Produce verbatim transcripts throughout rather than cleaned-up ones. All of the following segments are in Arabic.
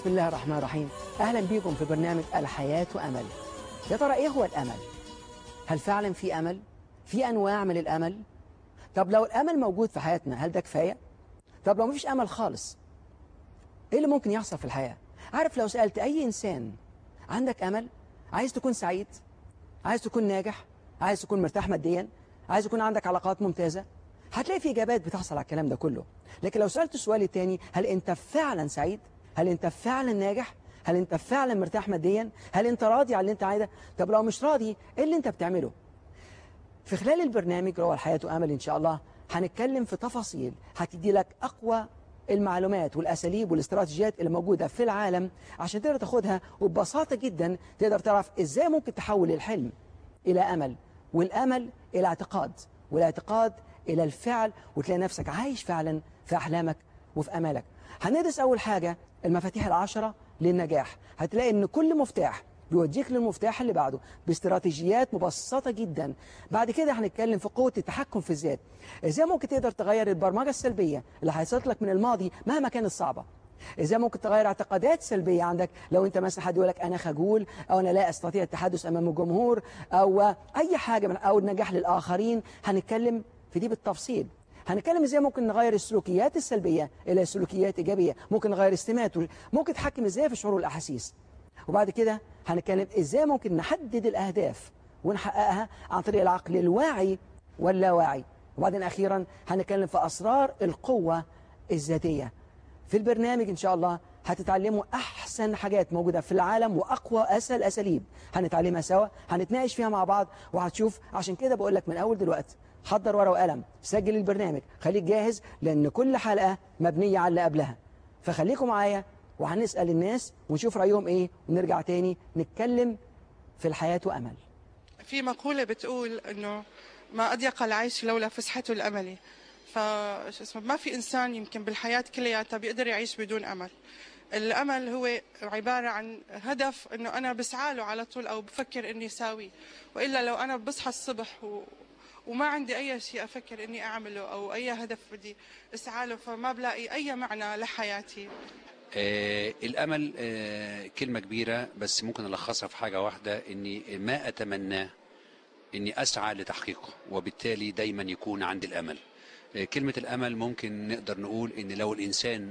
بسم الله الرحمن الرحيم. أهلا بكم في برنامج الحياة أمل. يا ترى إيه هو الأمل؟ هل فعلا في أمل؟ في أنواع من الأمل؟ طب لو الأمل موجود في حياتنا هل ده كفاية؟ طب لو مفيش أمل خالص إيه اللي ممكن يحصل في الحياة؟ عارف لو سألت أي إنسان عندك أمل؟ عايز تكون سعيد؟ عايز تكون ناجح؟ عايز تكون مرتاح ماديا؟ عايز يكون عندك علاقات ممتازة؟ هتلاقي في إجابات بتحصل على الكلام ده كله. لكن لو سألت السؤال التاني، هل أنت فعلا سعيد؟ هل أنت فعلا ناجح؟ هل أنت فعلا مرتاح ماديا؟ هل أنت راضي على اللي أنت عايزه؟ طب لو مش راضي إيه اللي أنت بتعمله؟ في خلال البرنامج روى الحياة أمل إن شاء الله هنتكلم في تفاصيل هتدي لك أقوى المعلومات والأساليب والاستراتيجيات اللي موجودة في العالم عشان تقدر تاخدها، وببساطة جدا تقدر تعرف إزاي ممكن تحول الحلم إلى أمل، والأمل إلى اعتقاد، والاعتقاد إلى الفعل، وتلاقي نفسك عايش فعلا في أحلامك وفي أمالك. هندرس أول حاجة المفاتيح العشرة للنجاح. هتلاقي إن كل مفتاح بيوديك للمفتاح اللي بعده باستراتيجيات مبسطة جدا. بعد كده هنتكلم في قوة التحكم في الذات، ازاي ممكن تقدر تغير البرمجة السلبية اللي حصلت لك من الماضي مهما كانت صعبة. ازاي ممكن تغير اعتقادات سلبية عندك، لو انت مثلا حد يقول لك انا خجول، او انا لا استطيع التحدث امام الجمهور، او اي حاجة من او النجاح للاخرين. هنتكلم في دي بالتفصيل. هنتكلم ازاي ممكن نغير السلوكيات السلبية الى سلوكيات ايجابية، ممكن نغير استمات، ممكن تحكم ازاي في الشعور والاحاسيس. وبعد كده هنتكلم ازاي ممكن نحدد الاهداف ونحققها عن طريق العقل الواعي واللاواعي. وبعدين اخيرا هنتكلم في اسرار القوة الذاتية. في البرنامج ان شاء الله هتتعلموا احسن حاجات موجودة في العالم واقوى اسهل اساليب هنتعلمها سوا، هنتناقش فيها مع بعض وهتشوف. عشان كده بقول لك من اول دلوقتي حضر ورقة وقلم، سجل البرنامج، خليك جاهز، لان كل حلقة مبنية على اللي قبلها. فخليكم معايا وهنسأل الناس ونشوف رأيهم ايه، ونرجع تاني نتكلم في الحياة أمل. في مقولة بتقول انه ما اضيق العيش لولا فسحته الاملي. ف ما في انسان يمكن بالحياة كلياتها بيقدر يعيش بدون امل. الامل هو عبارة عن هدف انه انا بسعى له على طول او بفكر اني ساويه، والا لو انا بصحى الصبح و... وما عندي اي شيء افكر اني اعمله او اي هدف بدي اسعى له، فما بلاقي اي معنى لحياتي. آه الأمل آه كلمة كبيرة، بس ممكن ألخصها في حاجة واحدة، إني ما أتمناه إني أسعى لتحقيقه، وبالتالي دايما يكون عندي الأمل. آه كلمة الأمل ممكن نقدر نقول إن لو الإنسان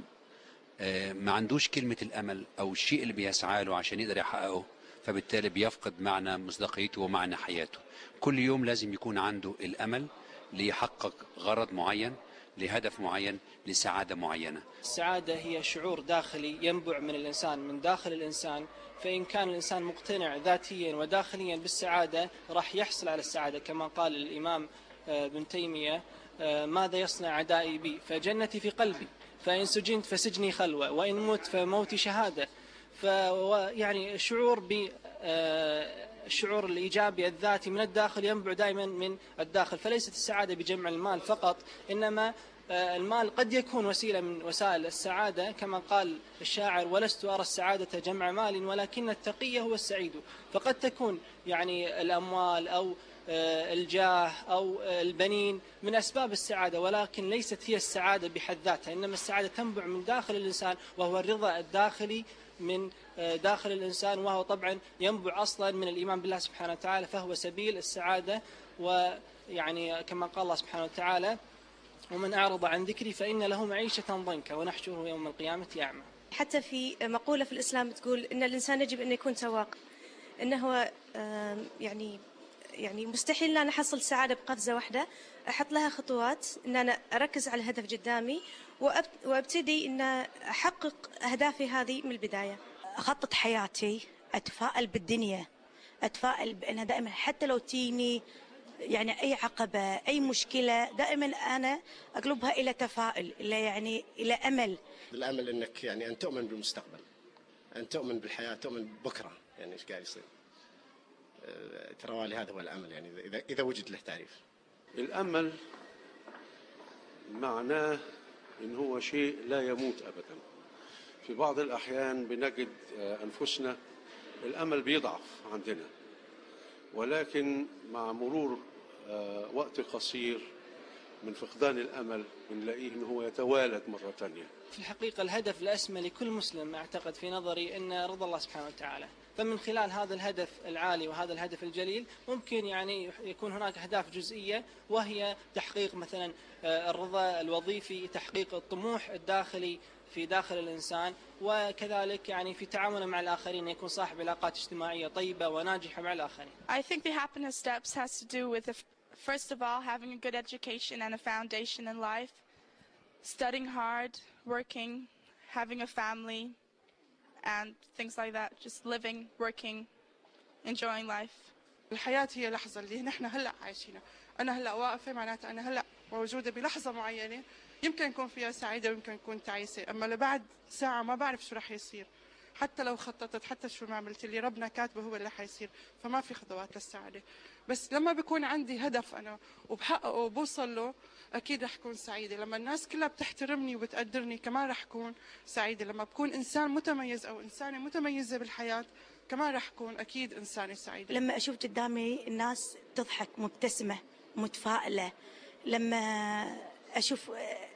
آه ما عندوش كلمة الأمل أو الشيء اللي بيسعى له عشان يقدر يحققه، فبالتالي بيفقد معنى مصداقيته ومعنى حياته. كل يوم لازم يكون عنده الأمل ليحقق غرض معين، لهدف معين، لسعادة معينة. السعادة هي شعور داخلي ينبع من الإنسان، من داخل الإنسان. فإن كان الإنسان مقتنع ذاتيا وداخليا بالسعادة راح يحصل على السعادة، كما قال الإمام ابن تيمية: ماذا يصنع عدائي بي؟ فجنتي في قلبي، فإن سجنت فسجني خلوة، وإن مت فموتي شهادة. فيعني الشعور ب الشعور الإيجابي الذاتي من الداخل ينبع دائما من الداخل. فليست السعادة بجمع المال فقط، إنما المال قد يكون وسيلة من وسائل السعادة، كما قال الشاعر: ولست أرى السعادة جمع مال ولكن التقي هو السعيد. فقد تكون يعني الأموال أو الجاه أو البنين من أسباب السعادة، ولكن ليست هي السعادة بحد ذاتها، إنما السعادة تنبع من داخل الإنسان، وهو الرضا الداخلي من داخل الإنسان، وهو طبعا ينبع أصلا من الإيمان بالله سبحانه وتعالى، فهو سبيل السعادة. ويعني كما قال الله سبحانه وتعالى: ومن أعرض عن ذكري فإن له معيشة ضنكا ونحشره يوم القيامة أعمى. حتى في مقولة في الإسلام تقول إن الإنسان يجب أن يكون سواق، إنه يعني يعني مستحيل أن أحصل سعادة بقفزة واحدة، أحط لها خطوات، إن أنا أركز على الهدف قدامي وأبتدي إن أحقق أهدافي هذه من البداية. أخطط حياتي، أتفائل بالدنيا، أتفائل بأنها دائما حتى لو تيني يعني أي عقبة أي مشكلة، دائما أنا أقلبها إلى تفاؤل، إلى يعني إلى أمل. الأمل إنك يعني أن تؤمن بالمستقبل، أن تؤمن بالحياة، تؤمن بكرة يعني إيش قاعد يصير. ترى لي هذا هو الأمل، يعني إذا إذا وجد له تعريف. الأمل معناه إن هو شيء لا يموت أبدا. في بعض الأحيان بنجد أنفسنا الأمل بيضعف عندنا، ولكن مع مرور وقت قصير من فقدان الأمل بنلاقيه إنه هو يتوالد مرة ثانية. في الحقيقة الهدف الأسمى لكل مسلم أعتقد في نظري أن رضا الله سبحانه وتعالى، فمن خلال هذا الهدف العالي وهذا الهدف الجليل ممكن يعني يكون هناك أهداف جزئية، وهي تحقيق مثلا الرضا الوظيفي، تحقيق الطموح الداخلي في داخل الإنسان، وكذلك يعني في تعامله مع الآخرين يكون صاحب علاقات اجتماعية طيبة وناجحة مع الآخرين. I think the happiness steps has to do with, first of all, having a good education and a foundation in life, studying hard, working, having a family, and things like that. Just living, working, enjoying life. الحياة هي لحظة اللي نحن هلأ عايشينها. أنا هلأ واقفة معناتها أنا هلأ موجودة بلحظة معينة، يمكن يكون فيها سعيدة ويمكن يكون تعيسة، أما لبعد ساعة ما بعرف شو رح يصير. حتى لو خططت، حتى شو ما عملت، اللي ربنا كاتبه هو اللي حيصير، فما في خطوات للسعادة. بس لما بكون عندي هدف أنا وبحققه وبوصل له أكيد رح أكون سعيدة. لما الناس كلها بتحترمني وبتقدرني كمان رح أكون سعيدة. لما بكون إنسان متميز أو إنسانة متميزة بالحياة كمان رح أكون أكيد إنسانة سعيدة. لما أشوف قدامي الناس تضحك مبتسمة متفائلة، لما أشوف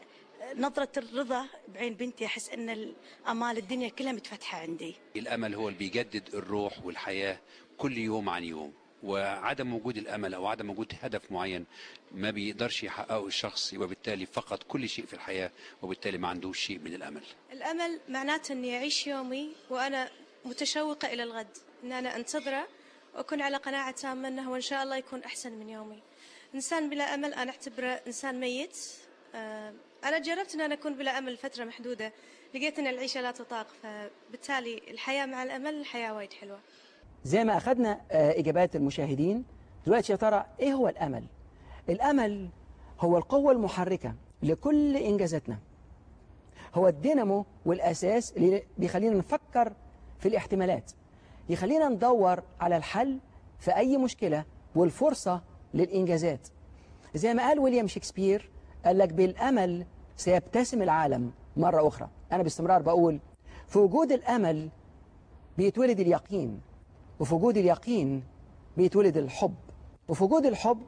نظرة الرضا بعين بنتي أحس أن الأمال الدنيا كلها متفتحة عندي. الأمل هو اللي بيجدد الروح والحياة كل يوم عن يوم، وعدم وجود الأمل أو عدم وجود هدف معين ما بيقدرش يحققه الشخص، وبالتالي فقد كل شيء في الحياة، وبالتالي ما عندوش شيء من الأمل. الأمل معناته أني أعيش يومي وأنا متشوقة إلى الغد، أن أنا أنتظره وأكون على قناعة تامة أنه إن شاء الله يكون أحسن من يومي. إنسان بلا أمل أنا أعتبره إنسان ميت. أنا جربت أن أنا أكون بلا أمل فترة محدودة، لقيت أن العيشة لا تطاق، فبالتالي الحياة مع الأمل الحياة وايد حلوة. زي ما أخذنا إجابات المشاهدين، دلوقتي يا ترى إيه هو الأمل؟ الأمل هو القوة المحركة لكل إنجازاتنا، هو الدينامو والأساس اللي بيخلينا نفكر في الاحتمالات، يخلينا ندور على الحل في أي مشكلة والفرصة للإنجازات. زي ما قال ويليام شكسبير، قال لك بالأمل سيبتسم العالم مرة أخرى. أنا باستمرار بقول في وجود الأمل بيتولد اليقين، وفي وجود اليقين بيتولد الحب، وفي وجود الحب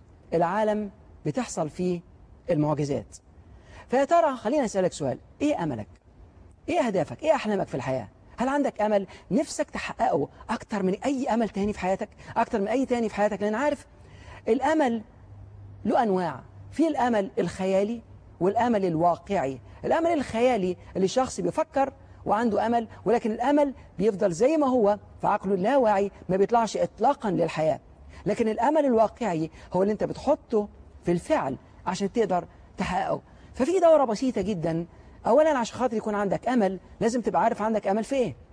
العالم بتحصل فيه المعجزات. فيا ترى خلينا أسألك سؤال، إيه أملك؟ إيه أهدافك؟ إيه أحلامك في الحياة؟ هل عندك أمل نفسك تحققه أكتر من أي أمل تاني في حياتك؟ أكتر من أي تاني في حياتك؟ لأن عارف الأمل له أنواع، في الأمل الخيالي والأمل الواقعي. الأمل الخيالي اللي الشخص بيفكر وعنده أمل، ولكن الأمل بيفضل زي ما هو في عقله اللاواعي، ما بيطلعش إطلاقا للحياة. لكن الأمل الواقعي هو اللي أنت بتحطه في الفعل عشان تقدر تحققه. ففي دورة بسيطة جدا. أولا عشان خاطر يكون عندك أمل لازم تبقى عارف عندك أمل في إيه.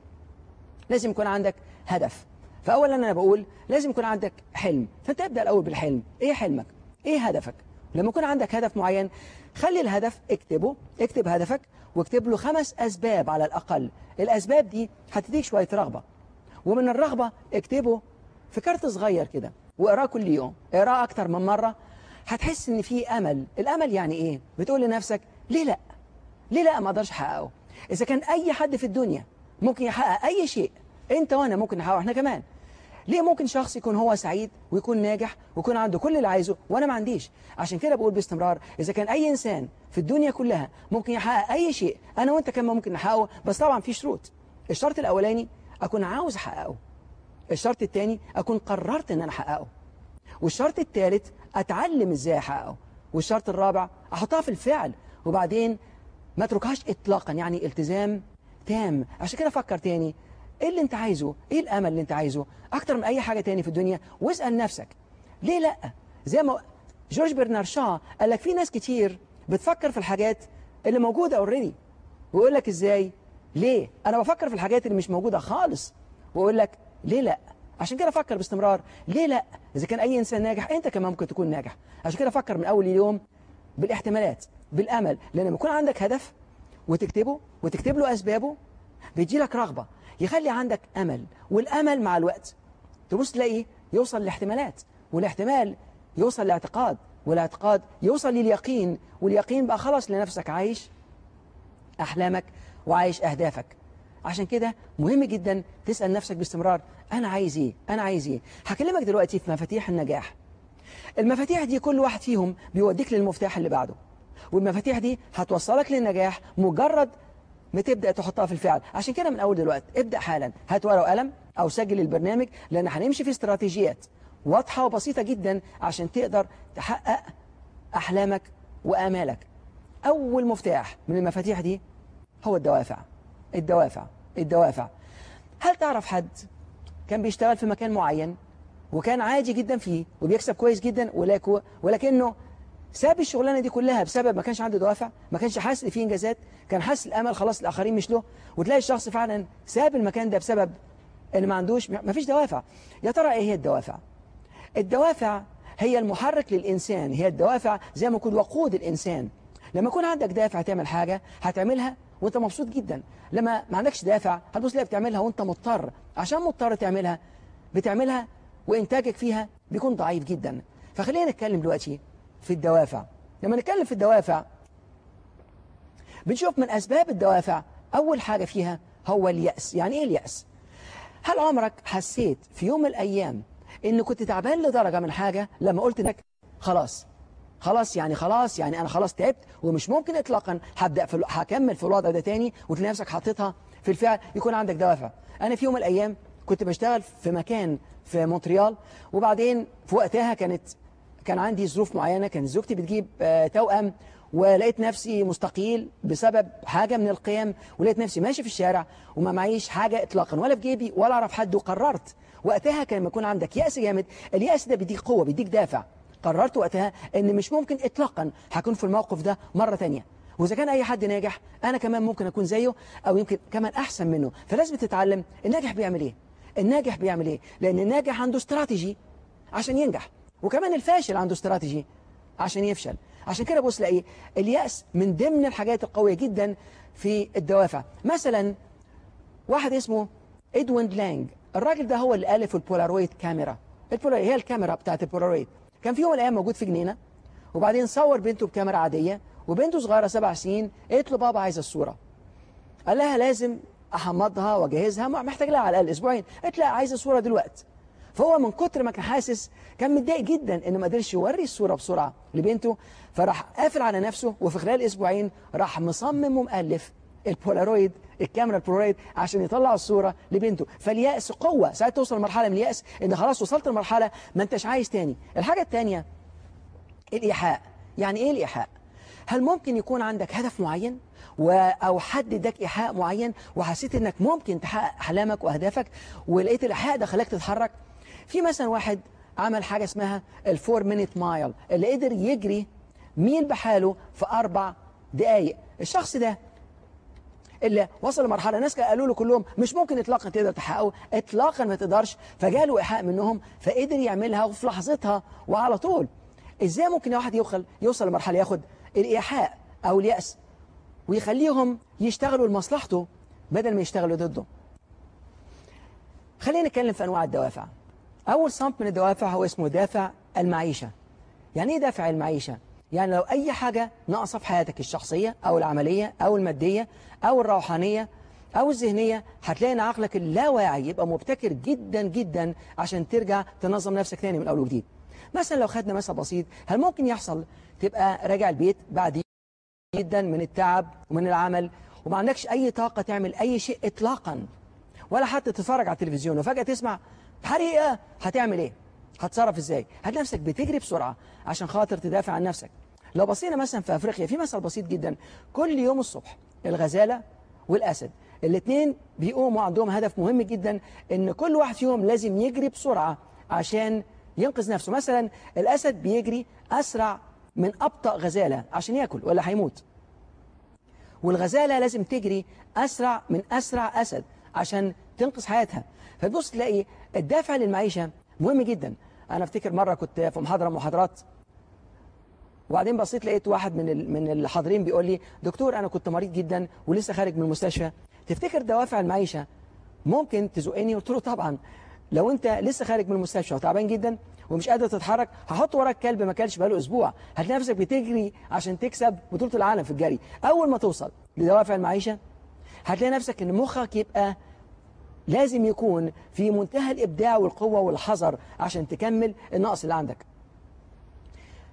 لازم يكون عندك هدف. فأولا أنا بقول لازم يكون عندك حلم، فأنت ابدأ الأول بالحلم. إيه حلمك؟ إيه هدفك؟ لما يكون عندك هدف معين خلي الهدف اكتبه، اكتب هدفك واكتب له خمس أسباب على الأقل. الأسباب دي هتديك شوية رغبة، ومن الرغبة اكتبه في كارت صغير كده واقراه كل يوم، اقراه أكتر من مرة، هتحس إن في أمل. الأمل يعني إيه؟ بتقول لنفسك ليه لأ؟ ليه لأ ما أقدرش أحققه؟ إذا كان أي حد في الدنيا ممكن يحقق أي شيء، أنت وأنا ممكن نحققه إحنا كمان. ليه ممكن شخص يكون هو سعيد ويكون ناجح ويكون عنده كل اللي عايزه وأنا ما عنديش؟ عشان كده بقول باستمرار إذا كان أي إنسان في الدنيا كلها ممكن يحقق أي شيء، أنا وأنت كمان ممكن نحققه، بس طبعا في شروط. الشرط الأولاني أكون عاوز أحققه، الشرط الثاني أكون قررت إن أنا أحققه، والشرط الثالث أتعلم إزاي أحققه، والشرط الرابع أحطها في الفعل، وبعدين ما تركهاش إطلاقا، يعني التزام تام. عشان كده فكر تاني، إيه اللي أنت عايزه؟ إيه الأمل اللي أنت عايزه أكتر من أي حاجة تاني في الدنيا؟ واسأل نفسك ليه لأ؟ زي ما جورج برنارد شا قال لك في ناس كتير بتفكر في الحاجات اللي موجودة اوريدي، ويقول لك إزاي؟ ليه؟ أنا بفكر في الحاجات اللي مش موجودة خالص، ويقول لك ليه لأ؟ عشان كده فكر باستمرار ليه لأ؟ إذا كان أي إنسان ناجح أنت كمان ممكن تكون ناجح. عشان كده فكر من أول اليوم بالاحتمالات، بالأمل، لأن لما يكون عندك هدف وتكتبه وتكتب له أسبابه بيجي لك رغبة، يخلي عندك أمل، والأمل مع الوقت تبص تلاقيه يوصل لاحتمالات، والاحتمال يوصل لاعتقاد، والاعتقاد يوصل لليقين، واليقين بقى خلاص لنفسك عايش أحلامك وعايش أهدافك. عشان كده مهم جدا تسأل نفسك باستمرار أنا عايز إيه؟ أنا عايز إيه؟ هكلمك دلوقتي في مفاتيح النجاح. المفاتيح دي كل واحد فيهم بيوديك للمفتاح اللي بعده، والمفاتيح دي هتوصلك للنجاح مجرد ما تبدأ تحطها في الفعل. عشان كده من أول دلوقتي ابدأ حالا، هات ورقة وقلم أو سجل البرنامج، لأن هنمشي في استراتيجيات واضحة وبسيطة جدا عشان تقدر تحقق أحلامك وآمالك. أول مفتاح من المفاتيح دي هو الدوافع. الدوافع الدوافع هل تعرف حد كان بيشتغل في مكان معين وكان عادي جدا فيه وبيكسب كويس جدا، ولكنه ساب الشغلانه دي كلها بسبب ما كانش عنده دوافع، ما كانش حاسس ان فيه انجازات، كان حاسس الامل خلاص الاخرين مش له، وتلاقي الشخص فعلا ساب المكان ده بسبب ان ما عندوش ما فيش دوافع. يا ترى ايه هي الدوافع؟ الدوافع هي المحرك للانسان، هي الدوافع زي ما يكون وقود الانسان. لما يكون عندك دافع تعمل حاجه هتعملها وانت مبسوط جدا، لما ما عندكش دافع هتبص تلاقي بتعملها وانت مضطر، عشان مضطر تعملها بتعملها وإنتاجك فيها بيكون ضعيف جدا. فخلينا نتكلم دلوقتي في الدوافع. لما نتكلم في الدوافع بنشوف من أسباب الدوافع أول حاجة فيها هو اليأس. يعني إيه اليأس؟ هل عمرك حسيت في يوم من الأيام إن كنت تعبان لدرجة من حاجة لما قلت إنك خلاص خلاص يعني خلاص يعني أنا خلاص تعبت ومش ممكن إطلاقا هبدأ في هكمل في الوضع ده تاني، وتلاقي نفسك حاططها في الفعل، يكون عندك دوافع. أنا في يوم من الأيام كنت بشتغل في مكان في مونتريال، وبعدين في وقتها كانت كان عندي ظروف معينة، كانت زوجتي بتجيب توأم، ولقيت نفسي مستقيل بسبب حاجة من القيم، ولقيت نفسي ماشي في الشارع وما معيش حاجة إطلاقا ولا في جيبي ولا أعرف حد. وقررت وقتها كان يكون عندك يأس جامد، اليأس ده بيديك قوة بيديك دافع. قررت وقتها إن مش ممكن إطلاقا هكون في الموقف ده مرة تانية، وإذا كان أي حد ناجح أنا كمان ممكن أكون زيه أو يمكن كمان أحسن منه. فلازم تتعلم الناجح بيعمل إيه، الناجح بيعمل إيه، لأن الناجح عنده استراتيجي عشان ينجح، وكمان الفاشل عنده استراتيجي عشان يفشل. عشان كده بص لاقي اليأس من ضمن الحاجات القوية جدا في الدوافع. مثلا واحد اسمه إدوين لانج، الراجل ده هو اللي ألف البولارويد كاميرا. البولارويد هي الكاميرا بتاعت البولارويد. كان في يوم من الأيام موجود في جنينة، وبعدين صور بنته بكاميرا عادية، وبنته صغيرة سبع سنين قالت له بابا عايزة الصورة. قال لها لازم أحمضها وأجهزها، محتاج لها على الأقل أسبوعين. قالت لا عايزة الصورة دلوقتي. فهو من كتر ما كان حاسس كان متضايق جدا انه ما قدرش يوري الصورة بسرعة لبنته، فراح قافل على نفسه، وفي خلال اسبوعين راح مصمم ومؤلف البولارويد الكاميرا البولارويد عشان يطلع الصورة لبنته. فاليأس قوة، ساعات توصل لمرحلة من اليأس ان خلاص وصلت لمرحلة ما انتش عايز تاني. الحاجة التانية الإيحاء. يعني ايه الإيحاء؟ هل ممكن يكون عندك هدف معين و... أو حد اداك إيحاء معين وحسيت انك ممكن تحقق أحلامك وأهدافك، ولقيت الإيحاء ده خلاك تتحرك؟ في مثلا واحد عمل حاجة اسمها الفور مينيت مايل، اللي قدر يجري ميل بحاله في أربع دقايق. الشخص ده اللي وصل لمرحلة ناس قالوا له كلهم مش ممكن إطلاقا تقدر تحققه، إطلاقا ما تقدرش، فجاله إيحاء منهم فقدر يعملها وفي لحظتها وعلى طول. إزاي ممكن واحد يوصل يوصل لمرحلة ياخد الإيحاء أو اليأس ويخليهم يشتغلوا لمصلحته بدل ما يشتغلوا ضده؟ خلينا نتكلم في أنواع الدوافع. أول صنف من الدوافع هو اسمه دافع المعيشة. يعني إيه دافع المعيشة؟ يعني لو أي حاجة ناقصة في حياتك الشخصية أو العملية أو المادية أو الروحانية أو الذهنية، هتلاقي إن عقلك اللاواعي يبقى مبتكر جدا جدا عشان ترجع تنظم نفسك تاني من أول وجديد. مثلا لو خدنا مثل بسيط، هل ممكن يحصل تبقى راجع البيت بعد جدا من التعب ومن العمل وما عندكش أي طاقة تعمل أي شيء إطلاقا، ولا حتى تتفرج على التلفزيون، وفجأة تسمع حريقة، هتعمل ايه؟ هتصرف ازاي؟ هتلاقي نفسك بتجري بسرعة عشان خاطر تدافع عن نفسك. لو بصينا مثلا في افريقيا في مثل بسيط جدا، كل يوم الصبح الغزالة والاسد الاثنين بيقوموا عندهم هدف مهم جدا، ان كل واحد فيهم لازم يجري بسرعة عشان ينقذ نفسه. مثلا الاسد بيجري اسرع من ابطأ غزالة عشان ياكل ولا هيموت، والغزالة لازم تجري اسرع من اسرع اسد عشان تنقذ حياتها. فتبص تلاقي الدافع للمعيشة مهم جدا. أنا أفتكر مرة كنت في محاضرة محاضرات، وبعدين بصيت لقيت واحد من من الحاضرين بيقول لي دكتور أنا كنت مريض جدا ولسه خارج من المستشفى، تفتكر دوافع المعيشة ممكن تزقني؟ قلت له طبعا، لو أنت لسه خارج من المستشفى وتعبان جدا ومش قادر تتحرك، هحط وراك كلب ما كلش بقاله أسبوع، هتلاقي نفسك بتجري عشان تكسب بطولة العالم في الجري. أول ما توصل لدوافع المعيشة هتلاقي نفسك إن مخك يبقى لازم يكون في منتهى الإبداع والقوة والحذر عشان تكمل النقص اللي عندك.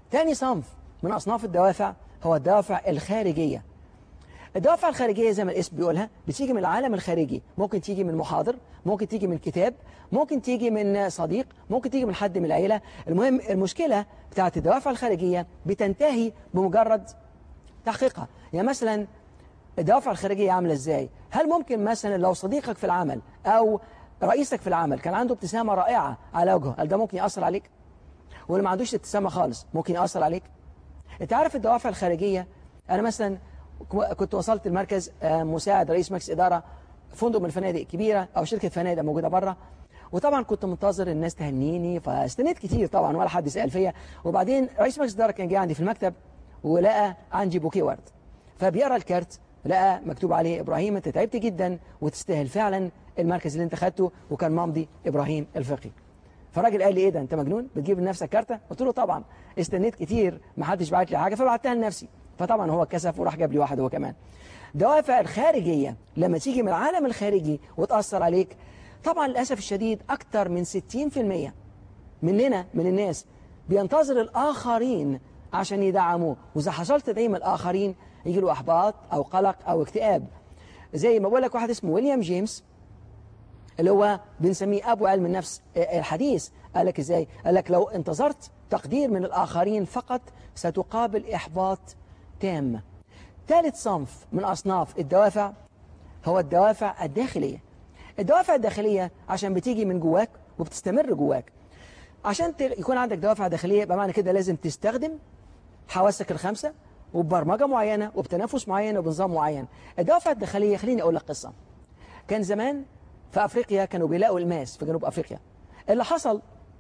تاني صنف من أصناف الدوافع هو الدوافع الخارجية. الدوافع الخارجية زي ما الاسم بيقولها بتيجي من العالم الخارجي، ممكن تيجي من محاضر، ممكن تيجي من كتاب، ممكن تيجي من صديق، ممكن تيجي من حد من العيلة. المهم المشكلة بتاعت الدوافع الخارجية بتنتهي بمجرد تحقيقها. يعني مثلا الدوافع الخارجية عاملة ازاي؟ هل ممكن مثلا لو صديقك في العمل أو رئيسك في العمل كان عنده ابتسامة رائعة على وجهه، هل ده ممكن يأثر عليك؟ واللي ما عندوش ابتسامة خالص ممكن يأثر عليك؟ انت عارف الدوافع الخارجية، أنا مثلا كنت وصلت المركز مساعد رئيس مجلس إدارة فندق من الفنادق كبيرة أو شركة فنادق موجودة بره، وطبعا كنت منتظر الناس تهنيني، فاستنيت كتير طبعا ولا حد سأل فيا. وبعدين رئيس مجلس إدارة كان جاي عندي في المكتب ولقى عندي بوكيه ورد، فبيقرا الكارت لقى مكتوب عليه إبراهيم أنت تعبت جدا وتستاهل فعلا المركز اللي أنت خدته، وكان ممضي إبراهيم الفقي. فالراجل قال لي ايه ده انت مجنون بتجيب لنفسك كارته؟ قلت له طبعا استنيت كتير ما حدش بعت لي حاجه فبعتها لنفسي. فطبعا هو اتكسف وراح جاب لي واحد هو كمان. دوافع الخارجيه لما تيجي من العالم الخارجي وتاثر عليك، طبعا للاسف الشديد اكتر من ستين في المية مننا من الناس بينتظر الاخرين عشان يدعموه، واذا حصلت تدعيم الاخرين يجي له احباط او قلق او اكتئاب. زي ما بقول لك واحد اسمه ويليام جيمس اللي هو بنسميه أبو علم النفس الحديث، قال لك إزاي؟ قال لك لو انتظرت تقدير من الآخرين فقط ستقابل إحباط تام. ثالث صنف من أصناف الدوافع هو الدوافع الداخلية. الدوافع الداخلية عشان بتيجي من جواك وبتستمر جواك. عشان يكون عندك دوافع داخلية بمعنى كده لازم تستخدم حواسك الخمسة وببرمجة معينة وبتنفس معين وبنظام معين. الدوافع الداخلية خليني أقول لك قصة. كان زمان في أفريقيا كانوا بيلاقوا الماس في جنوب أفريقيا. اللي حصل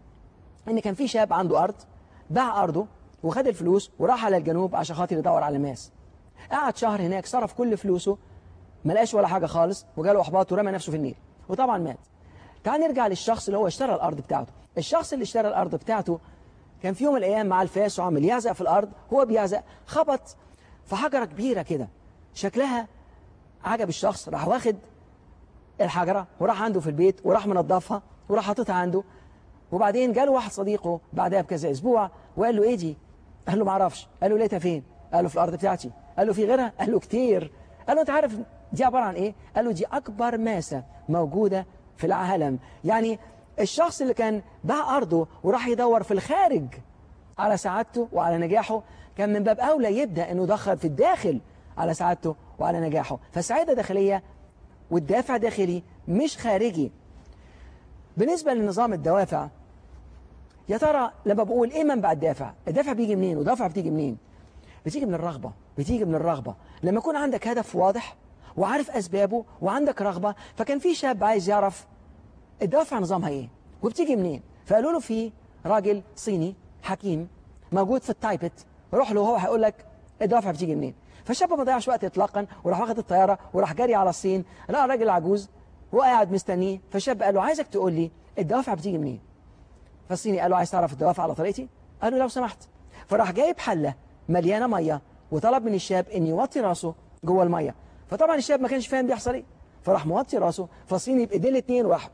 إن كان في شاب عنده أرض باع أرضه وخد الفلوس وراح على الجنوب عشان خاطر يدور على الماس. قعد شهر هناك صرف كل فلوسه ما لقاش ولا حاجة خالص وجاله إحباط ورمى نفسه في النيل وطبعا مات. تعال نرجع للشخص اللي هو اشترى الأرض بتاعته. الشخص اللي اشترى الأرض بتاعته كان في يوم من الأيام مع الفاس وعمل يعزق في الأرض. هو بيعزق خبط في حجرة كبيرة كده شكلها عجب الشخص، راح واخد الحجرة وراح عنده في البيت وراح منظفها وراح حاططها عنده. وبعدين جاله واحد صديقه بعدها بكذا اسبوع وقال له ايه دي؟ قال له ما اعرفش. قال له لقيتها فين؟ قال له في الارض بتاعتي. قال له في غيرها؟ قال له كتير. قال له انت عارف دي عباره عن ايه؟ قال له دي اكبر ماسه موجوده في العالم. يعني الشخص اللي كان باع ارضه وراح يدور في الخارج على سعادته وعلى نجاحه كان من باب اولى يبدا انه يدخل في الداخل على سعادته وعلى نجاحه. فالسعاده داخليه والدافع داخلي مش خارجي. بالنسبة لنظام الدوافع، يا ترى لما بقول ايه منبع الدافع؟ الدافع بيجي منين ودافع بتيجي منين؟ بتيجي من الرغبة. بتيجي من الرغبة لما يكون عندك هدف واضح وعارف أسبابه وعندك رغبة. فكان في شاب عايز يعرف الدوافع نظامها ايه وبتيجي منين. فقالوا له في راجل صيني حكيم موجود في التايبت، روح له وهو هيقول لك الدوافع بتيجي منين. فالشاب ما ضيعش وقت اطلاقا وراح واخد الطياره وراح جاري على الصين، لقى الراجل عجوز وقاعد مستنيه. فالشاب قال له عايزك تقول لي الدوافع بتيجي منين. فالصيني قال له عايز تعرف الدوافع على طريقتي؟ قال له لو سمحت. فراح جايب حله مليانه ميه وطلب من الشاب ان يوطي راسه جوه الميه. فطبعا الشاب ما كانش فاهم بيحصل ايه، فراح موطي راسه. فالصيني بايدين الاثنين وراح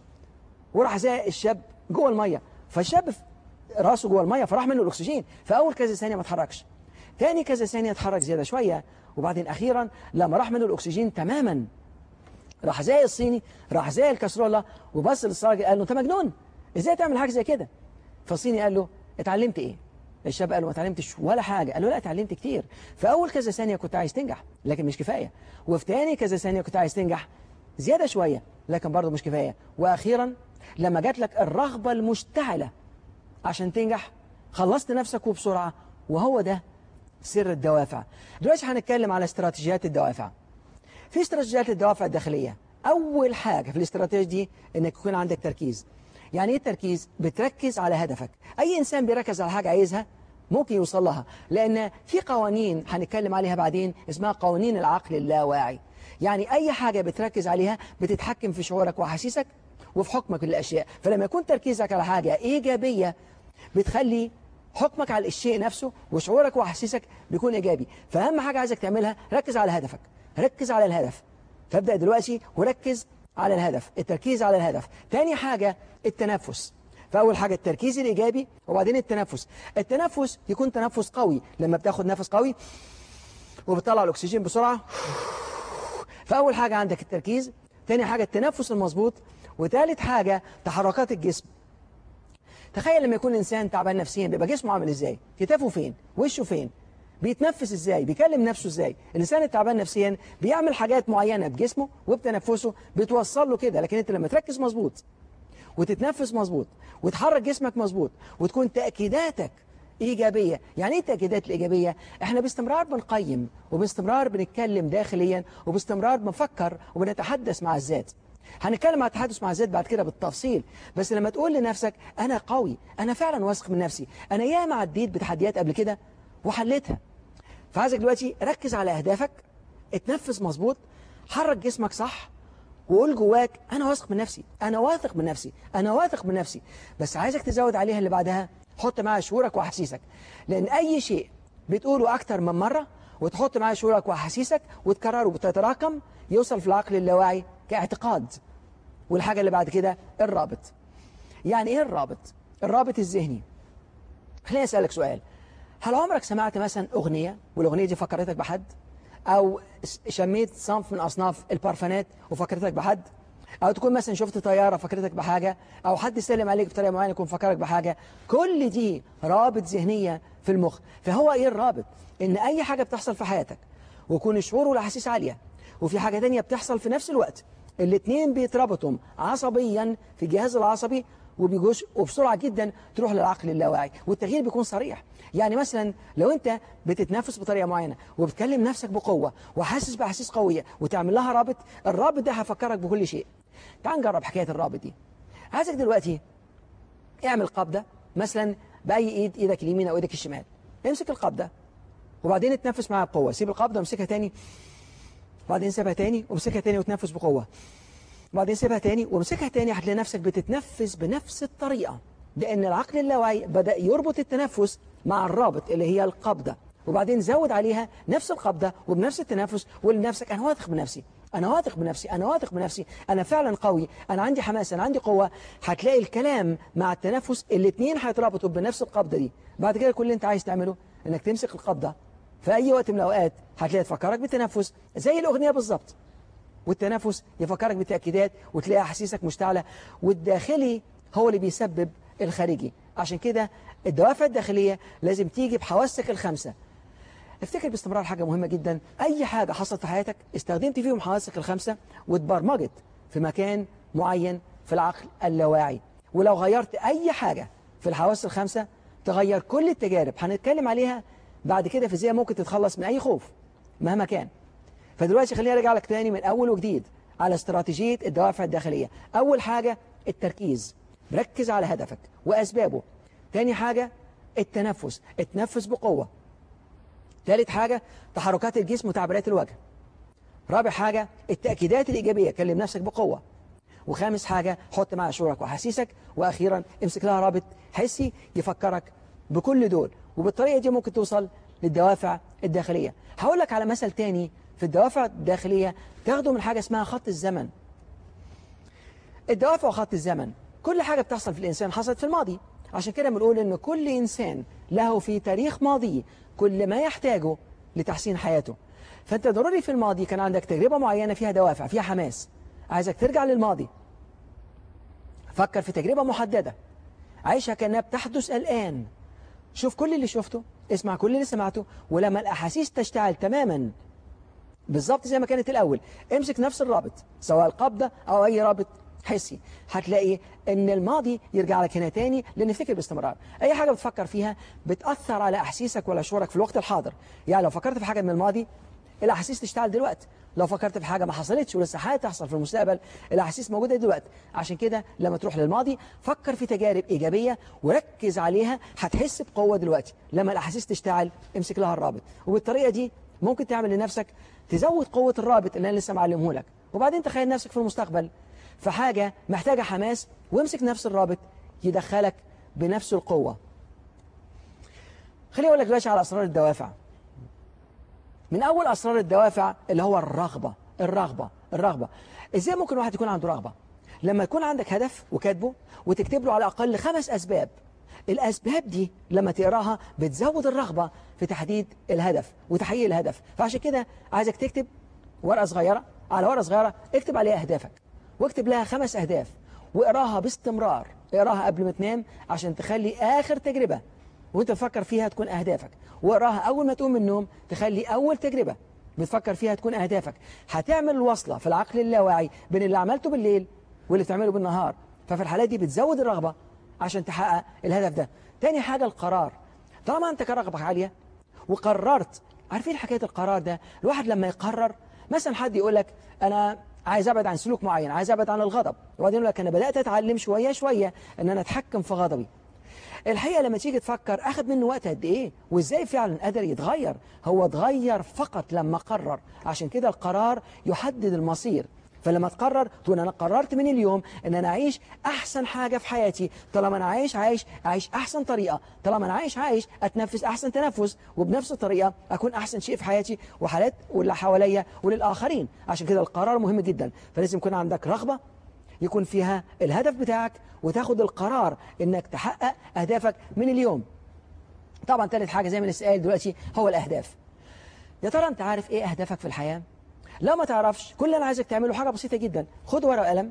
وراح زي الشاب جوه الميه. فالشاب راسه جوه الميه فراح منه الاكسجين. فاول كذا ثانيه ما اتحركش، تاني كذا ثانية اتحرك زيادة شوية، وبعدين أخيرا لما راح منه الأكسجين تماما راح زي الصيني راح زي الكسرولة وبص للراجل قال له أنت مجنون إزاي تعمل حاجة زي كده؟ فالصيني قال له اتعلمت إيه؟ الشاب قال له ما اتعلمتش ولا حاجة. قال له لا اتعلمت كتير. في أول كذا ثانية كنت عايز تنجح لكن مش كفاية، وفي تاني كذا ثانية كنت عايز تنجح زيادة شوية لكن برضه مش كفاية، وأخيرا لما جات لك الرغبة المشتعلة عشان تنجح خلصت نفسك وبسرعة. وهو ده سر الدوافع. دلوقتي هنتكلم على استراتيجيات الدوافع. في استراتيجيات الدوافع الداخلية. أول حاجة في الاستراتيجية دي إنك يكون عندك تركيز. يعني إيه التركيز؟ بتركز على هدفك. أي إنسان بيركز على حاجة عايزها ممكن يوصل لها، لأن في قوانين هنتكلم عليها بعدين اسمها قوانين العقل اللاواعي. يعني أي حاجة بتركز عليها بتتحكم في شعورك وأحاسيسك وفي حكمك للأشياء. فلما يكون تركيزك على حاجة إيجابية بتخلي حكمك على الشيء نفسه وشعورك وأحاسيسك بيكون إيجابي. فأهم حاجة عايزك تعملها ركز على هدفك، ركز على الهدف. فابدأ دلوقتي وركز على الهدف، التركيز على الهدف. تاني حاجة التنفس. فاول حاجه التركيز الايجابي، وبعدين التنفس. التنفس يكون تنفس قوي، لما بتاخد نفس قوي وبتطلع الاكسجين بسرعه. فاول حاجه عندك التركيز، تاني حاجه التنفس المظبوط، وثالث حاجه تحركات الجسم. تخيل لما يكون الانسان تعبان نفسيا بيبقى جسمه عامل ازاي؟ كتافه فين؟ وشه فين؟ بيتنفس ازاي؟ بيكلم نفسه ازاي؟ الانسان التعبان نفسيا بيعمل حاجات معينه بجسمه وبتنفسه بتوصل له كده. لكن انت لما تركز مظبوط وتتنفس مظبوط وتحرك جسمك مظبوط وتكون تاكيداتك ايجابيه. يعني ايه التاكيدات الايجابيه؟ احنا باستمرار بنقيم وباستمرار بنتكلم داخليا وباستمرار بنفكر وبنتحدث مع الذات. هنتكلم عن التحدث مع الذات بعد كده بالتفصيل، بس لما تقول لنفسك انا قوي، انا فعلا واثق من نفسي، انا ياما عديت بتحديات قبل كده وحليتها. فعايزك دلوقتي ركز على اهدافك، اتنفس مظبوط، حرك جسمك صح، وقول جواك انا واثق من نفسي، انا واثق من نفسي، انا واثق من نفسي. بس عايزك تزود عليها اللي بعدها، حط معاها شعورك واحاسيسك. لان اي شيء بتقوله اكتر من مره وتحط معاه شعورك واحاسيسك وتكرره وتتراكم يوصل في العقل اللاواعي كاعتقاد. والحاجه اللي بعد كده الرابط. يعني ايه الرابط؟ الرابط الذهني. خليني اسالك سؤال، هل عمرك سمعت مثلا اغنيه والاغنيه دي فكرتك بحد؟ او شميت صنف من اصناف البارفانات وفكرتك بحد؟ او تكون مثلا شفت طياره فكرتك بحاجه، او حد سلم عليك بطريقه معينه يكون فكرك بحاجه. كل دي رابط ذهنيه في المخ. فهو ايه الرابط؟ ان اي حاجه بتحصل في حياتك ويكون الشعور والاحاسيس عاليه، وفي حاجه ثانيه بتحصل في نفس الوقت، الاثنين بيتربطوا عصبيا في الجهاز العصبي وبيجوش وبسرعه جدا تروح للعقل اللاواعي، والتغيير بيكون صريح. يعني مثلا لو انت بتتنفس بطريقه معينه وبتكلم نفسك بقوه وحاسس باحاسيس قويه وتعمل لها رابط، الرابط ده هيفكرك بكل شيء. تعال نجرب حكايه الرابط دي. عايزك دلوقتي اعمل قبضه مثلا باي ايد، ايدك اليمين او ايدك الشمال. امسك القبضه وبعدين اتنفس معاها بقوه، سيب القبضه وامسكها تاني، وبعدين سيبها تاني وامسكها تاني وتنفس بقوه، وبعدين سيبها تاني وامسكها تاني. هتلاقي نفسك بتتنفس بنفس الطريقه، لان العقل اللاواعي بدا يربط التنفس مع الرابط اللي هي القبضه، وبعدين زود عليها نفس القبضه وبنفس التنفس وقول لنفسك انا واثق بنفسي، انا واثق بنفسي، انا واثق بنفسي، انا فعلا قوي، انا عندي حماس، انا عندي قوه. هتلاقي الكلام مع التنفس الاثنين هيتربطوا بنفس القبضه دي. بعد كده كل اللي انت عايز تعمله انك تمسك القبضه في اي وقت من الاوقات، هتلاقي تفكرك بالتنفس زي الاغنيه بالظبط، والتنفس يفكرك بالتاكيدات وتلاقي احاسيسك مشتعله. والداخلي هو اللي بيسبب الخارجي. عشان كده الدوافع الداخليه لازم تيجي بحواسك الخمسه. افتكر باستمرار حاجه مهمه جدا، اي حاجه حصلت في حياتك استخدمت فيهم حواسك الخمسه واتبرمجت في مكان معين في العقل اللاواعي. ولو غيرت اي حاجه في الحواس الخمسه تغير كل التجارب هنتكلم عليها بعد كده في ازاي ممكن تتخلص من اي خوف مهما كان. فدلوقتي خليني ارجع لك تاني من اول وجديد على استراتيجيه الدوافع الداخليه. اول حاجه التركيز، ركز على هدفك واسبابه. تاني حاجه التنفس، اتنفس بقوه. ثالث حاجة تحركات الجسم وتعبيرات الوجه. رابع حاجة التأكيدات الإيجابية، كلم نفسك بقوة. وخامس حاجة حط معها شعورك وأحاسيسك. وأخيرا امسك لها رابط حسي يفكرك بكل دول. وبالطريقة دي ممكن توصل للدوافع الداخلية. هقول لك على مثل تاني في الدوافع الداخلية تاخده من حاجة اسمها خط الزمن. الدوافع وخط الزمن، كل حاجة بتحصل في الإنسان حصلت في الماضي. عشان كده بنقول إن كل إنسان له في تاريخ ماضي كل ما يحتاجه لتحسين حياته. فأنت ضروري في الماضي كان عندك تجربة معينة فيها دوافع، فيها حماس. عايزك ترجع للماضي، فكر في تجربة محددة عيشها كأنها بتحدث الآن. شوف كل اللي شفته، اسمع كل اللي سمعته، ولما الأحاسيس تشتعل تماما بالظبط زي ما كانت الأول، امسك نفس الرابط سواء القبضة أو أي رابط حسي. هتلاقي ان الماضي يرجع لك هنا تاني، لان فكر باستمرار. اي حاجه بتفكر فيها بتاثر على احاسيسك ولا شعورك في الوقت الحاضر. يعني لو فكرت في حاجه من الماضي الاحاسيس تشتغل دلوقتي، لو فكرت في حاجه ما حصلتش ولسه هتحصل في المستقبل الاحاسيس موجوده دلوقتي. عشان كده لما تروح للماضي فكر في تجارب ايجابيه وركز عليها، هتحس بقوه دلوقتي. لما الاحاسيس تشتغل امسك لها الرابط، وبالطريقه دي ممكن تعمل لنفسك تزود قوه الرابط اللي انا لسه معلمه لك. وبعدين تخيل نفسك في المستقبل في حاجة محتاجة حماس وامسك نفس الرابط يدخلك بنفس القوة. خليني أقول لك دلوقتي على أسرار الدوافع. من أول أسرار الدوافع اللي هو الرغبة. الرغبة الرغبة إزاي ممكن واحد يكون عنده رغبة؟ لما يكون عندك هدف وكاتبه وتكتب له على الأقل خمس أسباب، الأسباب دي لما تقراها بتزود الرغبة في تحديد الهدف وتحقيق الهدف. فعشان كده عايزك تكتب ورقة صغيرة، على ورقة صغيرة اكتب عليها أهدافك واكتب لها خمس أهداف واقراها باستمرار، اقراها قبل ما تنام عشان تخلي آخر تجربة وانت تفكر فيها تكون أهدافك، واقراها أول ما تقوم من النوم تخلي أول تجربة بتفكر فيها تكون أهدافك. هتعمل الوصلة في العقل اللاواعي بين اللي عملته بالليل واللي بتعمله بالنهار، ففي الحالات دي بتزود الرغبة عشان تحقق الهدف ده. تاني حاجة القرار. طالما انت رغبتك عالية وقررت، عارفين حكاية القرار ده، الواحد لما يقرر مثلا حد يقول لك أنا عايز أبعد عن سلوك معين، عايز أبعد عن الغضب، وبعدين يقول لك أنا بدأت أتعلم شوية شوية أن أنا أتحكم في غضبي. الحقيقة لما تيجي تفكر أخذ منه وقت قد إيه وإزاي فعلا قدر يتغير، هو اتغير فقط لما قرر. عشان كده القرار يحدد المصير. فلما تقرر تقول أنا قررت من اليوم أن أنا أعيش أحسن حاجة في حياتي، طالما أنا عايش عايش أعيش أحسن طريقة، طالما أنا عايش عايش أتنفس أحسن تنفس، وبنفس الطريقة أكون أحسن شيء في حياتي وحالات واللي حواليا وللآخرين. عشان كده القرار مهم جدا. فلازم يكون عندك رغبة يكون فيها الهدف بتاعك وتاخد القرار انك تحقق اهدافك من اليوم. طبعا ثالث حاجة زي ما نسأل دلوقتي هو الاهداف. يا ترى انت عارف ايه اهدافك في الحياة؟ لو ما تعرفش كل اللي انا عايزك تعمله حاجة بسيطة جدا، خد ورقة وقلم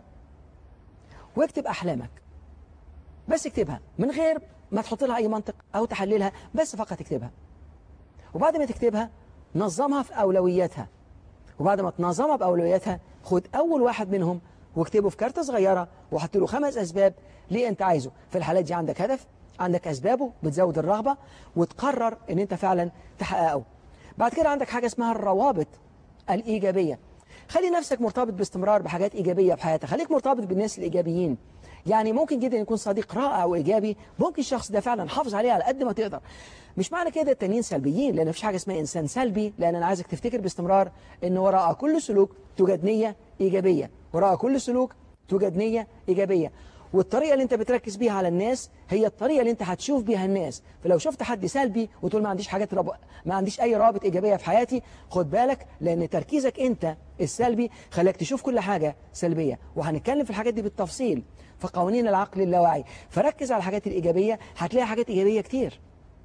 واكتب احلامك، بس اكتبها من غير ما تحط لها اي منطق او تحللها، بس فقط اكتبها. وبعد ما تكتبها نظمها في اولوياتها، وبعد ما تنظمها باولوياتها خد اول واحد منهم واكتبه في كارتة صغيرة وحط له خمس أسباب ليه أنت عايزه. في الحالات دي عندك هدف، عندك أسبابه بتزود الرغبة وتقرر أن أنت فعلا تحققه. بعد كده عندك حاجة اسمها الروابط الإيجابية. خلي نفسك مرتبط باستمرار بحاجات إيجابية في حياتك، خليك مرتبط بالناس الإيجابيين. يعني ممكن جدا يكون صديق رائع وإيجابي، ممكن الشخص ده فعلا حافظ عليه على قد ما تقدر. مش معنى كده التانيين سلبيين، لأن مفيش حاجة اسمها إنسان سلبي، لأن أنا عايزك تفتكر باستمرار أن وراء كل سلوك توجد نية إيجابية، وراء كل سلوك توجد نية إيجابية. والطريقة اللي انت بتركز بيها على الناس هي الطريقة اللي انت هتشوف بيها الناس. فلو شفت حد سلبي وتقول ما عنديش حاجات رب... ما عنديش أي رابط إيجابية في حياتي، خد بالك، لأن تركيزك انت السلبي خلاك تشوف كل حاجة سلبية. وهنتكلم في الحاجات دي بالتفصيل في قوانين العقل اللاواعي. فركز على الحاجات الإيجابية، هتلاقي حاجات إيجابية كتير.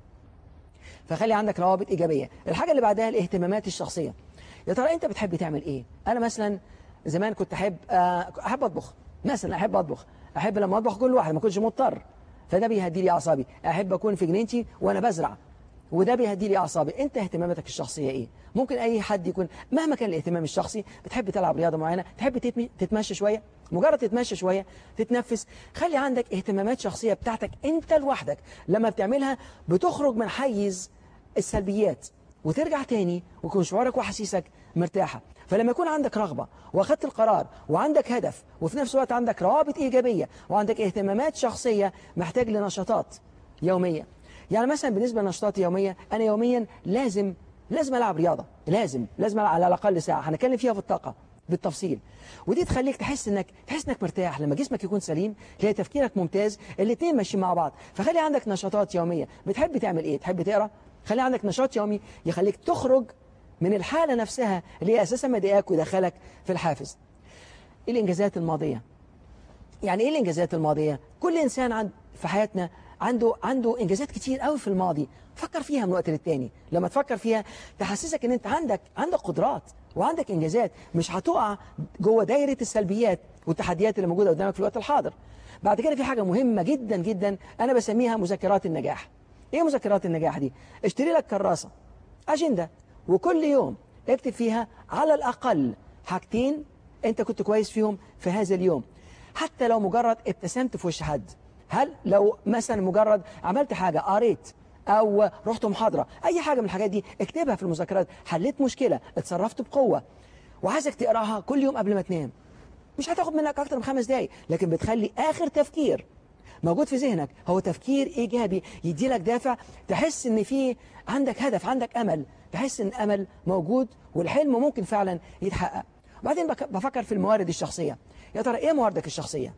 فخلي عندك روابط إيجابية. الحاجة اللي بعدها الاهتمامات الشخصية. يا ترى انت بتحب تعمل ايه؟ انا مثلا زمان كنت احب احب اطبخ، مثلا احب اطبخ، احب لما اطبخ كل واحد ما كنتش مضطر، فده بيهدي لي اعصابي. احب اكون في جنينتي وانا بزرع، وده بيهدي لي اعصابي. انت اهتماماتك الشخصية ايه؟ ممكن اي حد يكون مهما كان الاهتمام الشخصي، بتحب تلعب رياضة معينة، تحب تتمشى شوية، مجرد تتمشى شوية، تتنفس. خلي عندك اهتمامات شخصية بتاعتك انت لوحدك، لما بتعملها بتخرج من حيز السلبيات وترجع تاني ويكون شعورك وحسيسك مرتاحة. فلما يكون عندك رغبة واخدت القرار وعندك هدف وفي نفس الوقت عندك روابط إيجابية وعندك اهتمامات شخصية، محتاج لنشاطات يومية. يعني مثلا بالنسبة لنشاطات يومية، أنا يوميا لازم لازم ألعب رياضة، لازم لازم على الأقل ساعة. هنتكلم فيها في الطاقة بالتفصيل، ودي تخليك تحس انك تحس انك مرتاح. لما جسمك يكون سليم تلاقي تفكيرك ممتاز، الاثنين ماشيين مع بعض. فخلي عندك نشاطات يومية. بتحب تعمل ايه؟ تحب تقرا؟ خلي عندك نشاط يومي يخليك تخرج من الحالة نفسها اللي هي أساسا مضايقاك ويدخلك في الحافز. الإنجازات الماضية. يعني إيه الإنجازات الماضية؟ كل إنسان عند في حياتنا عنده عنده إنجازات كتير قوي في الماضي. فكر فيها من وقت للتاني. لما تفكر فيها تحسسك إن أنت عندك عندك قدرات وعندك إنجازات، مش هتقع جوه دايرة السلبيات والتحديات اللي موجودة قدامك في الوقت الحاضر. بعد كده في حاجة مهمة جدا جدا أنا بسميها مذكرات النجاح. إيه مذكرات النجاح دي؟ اشتري لك كراسة، أجندة، وكل يوم اكتب فيها على الأقل حاجتين أنت كنت كويس فيهم في هذا اليوم. حتى لو مجرد ابتسمت في وش حد، هل لو مثلا مجرد عملت حاجة، قريت أو رحت محاضرة، أي حاجة من الحاجات دي اكتبها في المذكرات. حليت مشكلة، اتصرفت بقوة، وعايزك تقراها كل يوم قبل ما تنام. مش هتاخد منك أكتر من خمس دقايق، لكن بتخلي آخر تفكير موجود في ذهنك هو تفكير إيجابي يدي لك دافع، تحس إن في عندك هدف، عندك أمل، تحس إن الأمل موجود والحلم ممكن فعلا يتحقق. وبعدين بفكر في الموارد الشخصية. يا ترى إيه مواردك الشخصية؟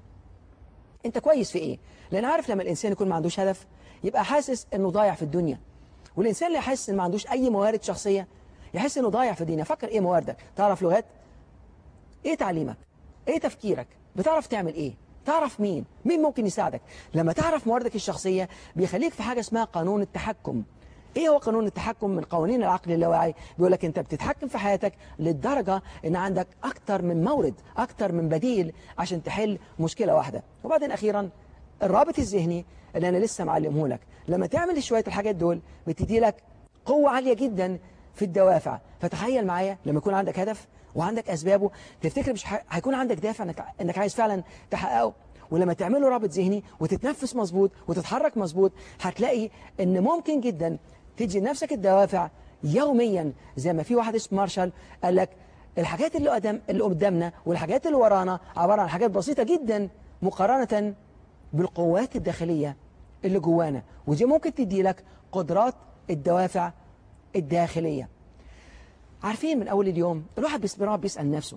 أنت كويس في إيه؟ لأن عارف لما الإنسان يكون ما عندوش هدف يبقى حاسس إنه ضايع في الدنيا، والإنسان اللي يحس إنه ما عندوش أي موارد شخصية يحس إنه ضايع في الدنيا. فكر إيه مواردك؟ تعرف لغات؟ إيه تعليمك؟ ايه تفكيرك؟ بتعرف تعمل ايه؟ تعرف مين؟ مين ممكن يساعدك؟ لما تعرف مواردك الشخصية بيخليك في حاجة اسمها قانون التحكم. ايه هو قانون التحكم؟ من قوانين العقل اللاواعي. بيقول لك انت بتتحكم في حياتك للدرجة ان عندك اكتر من مورد، اكتر من بديل عشان تحل مشكلة واحدة. وبعدين اخيرا الرابط الذهني اللي انا لسه معلمه لك، لما تعمل شوية الحاجات دول بتدي لك قوة عالية جدا في الدوافع. فتخيل معايا لما يكون عندك هدف وعندك أسبابه، تفتكر مش هيكون عندك دافع انك انك عايز فعلا تحققه. ولما تعمله رابط ذهني وتتنفس مظبوط وتتحرك مظبوط، هتلاقي ان ممكن جدا تدي لنفسك الدوافع يوميا. زي ما في واحد اسمه مارشال قال لك الحاجات اللي قدام اللي قدامنا والحاجات اللي ورانا عبارة عن حاجات بسيطة جدا مقارنة بالقوات الداخلية اللي جوانا، ودي ممكن تدي لك قدرات الدوافع الداخلية. عارفين من أول اليوم الواحد باستمرار بيسأل نفسه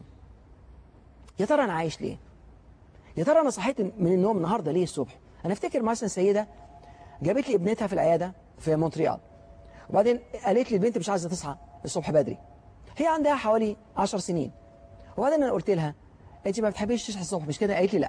يا ترى أنا عايش ليه؟ يا ترى أنا صحيت من النوم النهاردة ليه الصبح؟ أنا أفتكر مثلا سيدة جابت لي ابنتها في العيادة في مونتريال، وبعدين قالت لي البنت مش عايزة تصحى الصبح بدري، هي عندها حوالي عشر سنين. وبعدين أنا قلت لها أنت ما بتحبيش تصحي الصبح مش كده؟ قالت لي لا.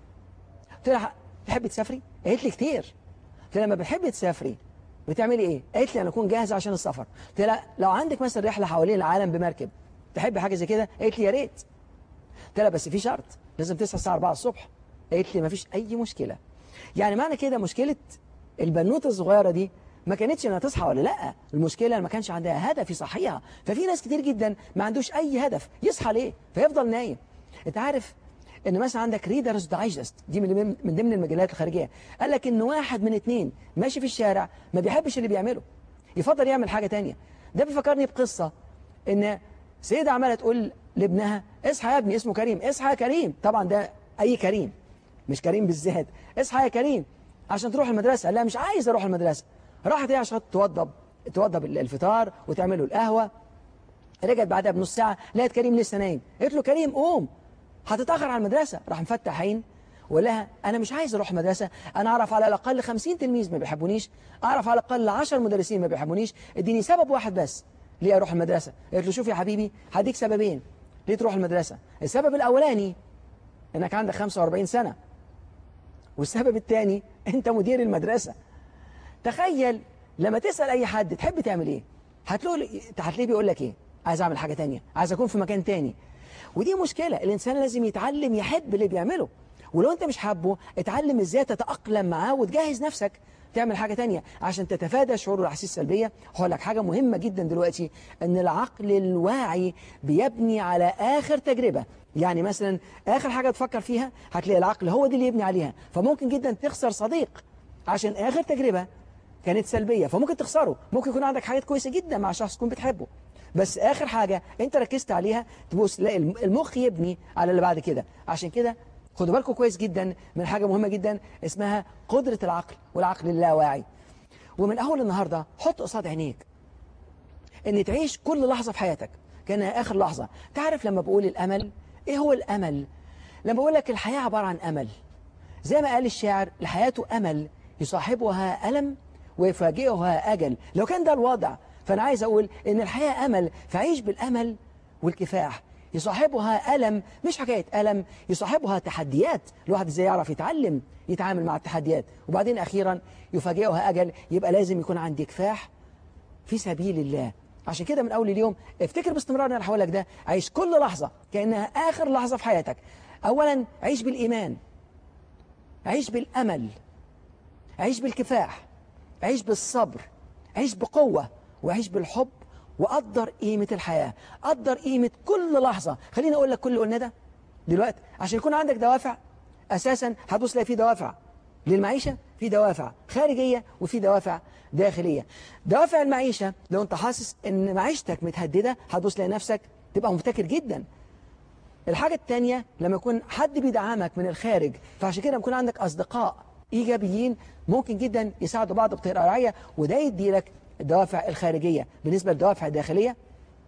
قلت لها تحبي تسافري؟ قالت لي كتير. قلت لها لما بتحبي تسافري بتعملي ايه؟ قالت لي انا اكون جاهزه عشان السفر. قلت لها لو عندك مثلا رحله حوالين العالم بمركب تحبي حاجه زي كده؟ قالت لي يا ريت. قلت لها بس في شرط، لازم تصحى الساعه أربعة الصبح. قالت لي ما فيش اي مشكله. يعني معنى كده مشكله البنوته الصغيره دي ما كانتش انها تصحى ولا لا، المشكله ما كانش عندها هدف يصحيها. ففي ناس كتير جدا ما عندوش اي هدف، يصحى ليه؟ فيفضل نايم. انت عارف ان مثلا عندك ريدرز دايجست دي من من ضمن المجلات الخارجيه، قال لك ان واحد من اتنين ماشي في الشارع ما بيحبش اللي بيعمله، يفضل يعمل حاجه تانية. ده بيفكرني بقصه ان سيده عماله تقول لابنها اصحى يا ابني، اسمه كريم، اصحى يا كريم. طبعا ده اي كريم مش كريم بالذات، اصحى يا كريم عشان تروح المدرسه. قال لها مش عايز اروح المدرسه. راحت هي عشان توضب توضب الفطار وتعمل له القهوه. رجعت بعدها بنص ساعه لقيت كريم لسه نايم. قالت له كريم قوم هتتأخر على المدرسة. راح مفتح عين وقال لها أنا مش عايز أروح المدرسة، أنا أعرف على الأقل خمسين تلميذ ما بيحبونيش، أعرف على الأقل عشر مدرسين ما بيحبونيش، اديني سبب واحد بس ليه أروح المدرسة. قالت له شوف يا حبيبي هديك سببين ليه تروح المدرسة. السبب الأولاني إنك عندك خمسة وأربعين سنة، والسبب الثاني أنت مدير المدرسة. تخيل لما تسأل أي حد تحب تعمل إيه، هتلاقيه هتلاقيه بيقول لك إيه؟ عايز أعمل حاجة تانية، عايز أكون في مكان تاني. ودي مشكلة، الإنسان لازم يتعلم يحب اللي بيعمله، ولو أنت مش حابه اتعلم إزاي تتأقلم معاه وتجهز نفسك تعمل حاجة تانية عشان تتفادى شعور الأحاسيس السلبية. هقول لك حاجة مهمة جدا دلوقتي، أن العقل الواعي بيبني على آخر تجربة. يعني مثلا آخر حاجة تفكر فيها هتلاقي العقل هو دي اللي يبني عليها. فممكن جدا تخسر صديق عشان آخر تجربة كانت سلبية، فممكن تخسره. ممكن يكون عندك حاجات كويسة جدا مع شخص تكون بتحبه، بس آخر حاجة أنت ركزت عليها تبص تلاقي المخ يبني على اللي بعد كده. عشان كده خدوا بالكم كويس جدا من حاجة مهمة جدا اسمها قدرة العقل والعقل اللاواعي. ومن أول النهاردة حط قصاد عينيك أن تعيش كل لحظة في حياتك كأنها آخر لحظة. تعرف لما بقول الأمل، إيه هو الأمل؟ لما بقول لك الحياة عبارة عن أمل، زي ما قال الشاعر الحياة أمل يصاحبها ألم ويفاجئها أجل. لو كان ده الوضع فأنا عايز أقول إن الحياة أمل، فعيش بالأمل والكفاح. يصاحبها ألم، مش حكاية ألم، يصاحبها تحديات. الواحد إزاي يعرف يتعلم يتعامل مع التحديات. وبعدين أخيرا يفاجئها أجل، يبقى لازم يكون عندي كفاح في سبيل الله. عشان كده من أول اليوم افتكر باستمرار أنا هقول لك ده، عيش كل لحظة كأنها آخر لحظة في حياتك. أولا عيش بالإيمان، عيش بالأمل، عيش بالكفاح، عيش بالصبر، عيش بقوة، وعيش بالحب، وقدر قيمة الحياة، قدر قيمة كل لحظة. خليني أقول لك كل اللي قلنا ده دلوقتي عشان يكون عندك دوافع. أساسا هتبص تلاقي في دوافع للمعيشة، في دوافع خارجية، وفي دوافع داخلية. دوافع المعيشة لو أنت حاسس إن معيشتك متهددة هتبص تلاقي نفسك تبقى مفتكر جدا. الحاجة التانية لما يكون حد بيدعمك من الخارج، فعشان كده يكون عندك أصدقاء إيجابيين ممكن جدا يساعدوا بعض بطريقة رائعة، وده يدي لك الدوافع الخارجية. بالنسبة للدوافع الداخلية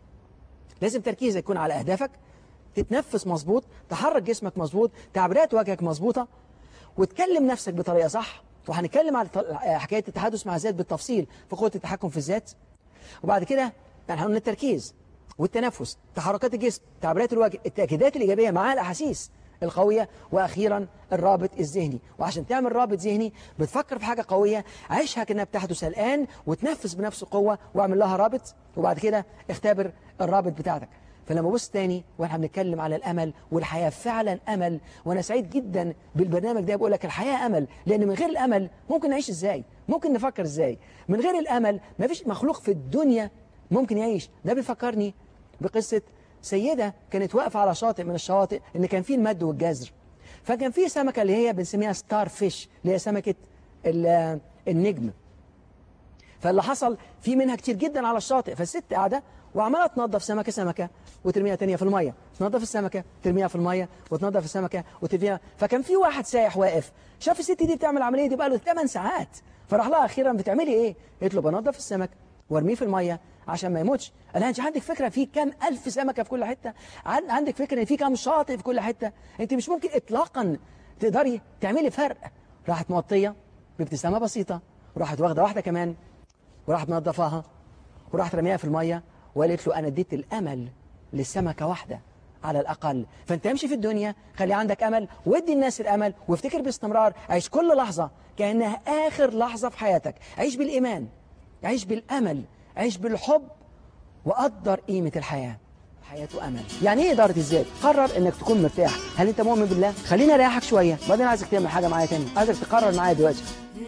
لازم تركيزك يكون على أهدافك، تتنفس مظبوط، تحرك جسمك مظبوط، تعبيرات وجهك مظبوطة، وتكلم نفسك بطريقة صح. وهنتكلم على حكاية التحدث مع الذات بالتفصيل في قوة التحكم في الذات. وبعد كده يعني هنقول التركيز، والتنفس، تحركات الجسم، تعبيرات الوجه، التأكيدات الإيجابية مع الأحاسيس القوية، وأخيرا الرابط الذهني. وعشان تعمل رابط ذهني بتفكر في حاجة قوية، عيشها كأنها بتحدث الآن وتنفس بنفس القوة واعمل لها رابط، وبعد كده اختبر الرابط بتاعتك. فلما بص تاني واحنا بنتكلم على الأمل والحياة فعلا أمل، وأنا سعيد جدا بالبرنامج ده بقول لك الحياة أمل، لأن من غير الأمل ممكن نعيش إزاي؟ ممكن نفكر إزاي؟ من غير الأمل ما فيش مخلوق في الدنيا ممكن يعيش. ده بيفكرني بقصة سيدة كانت واقفة على شاطئ من الشواطئ إن كان فيه المد والجزر، فكان فيه سمكة اللي هي بنسميها ستار فيش اللي هي سمكة النجم. فاللي حصل في منها كتير جدا على الشاطئ، فالست قاعدة وعمالة تنظف سمكة سمكة وترميها تانية في المية، تنظف السمكة ترميها في المية وتنظف السمكة وترميها. فكان في واحد سايح واقف شاف الست دي بتعمل العملية دي بقى له ثمان ساعات، فراح لها أخيرا بتعملي إيه؟ قالت له بنظف السمك وارميه في المية عشان ما يموتش. قال لها انت عندك فكرة في كام ألف سمكة في كل حتة؟ عندك فكرة ان في كام شاطئ في كل حتة؟ انت مش ممكن اطلاقا تقدري تعملي فرق. راحت موطية بابتسامة بسيطة، وراحت واخدة واحدة كمان وراحت منظفاها وراحت رميها في المية، وقالت له انا اديت الامل للسمكة واحدة على الأقل. فانت امشي في الدنيا خلي عندك أمل، وادي الناس الأمل، وافتكر باستمرار عيش كل لحظة كأنها آخر لحظة في حياتك. عيش بالإيمان، عيش بالأمل، عيش بالحب، وقدر قيمة الحياة. حياته أمل. يعني إيه إدارة الذات؟ قرر إنك تكون مرتاح. هل أنت مؤمن بالله؟ خليني أريحك شوية، بعدين عايزك تعمل حاجة معايا تاني، عايزك تقرر معايا دلوقتي.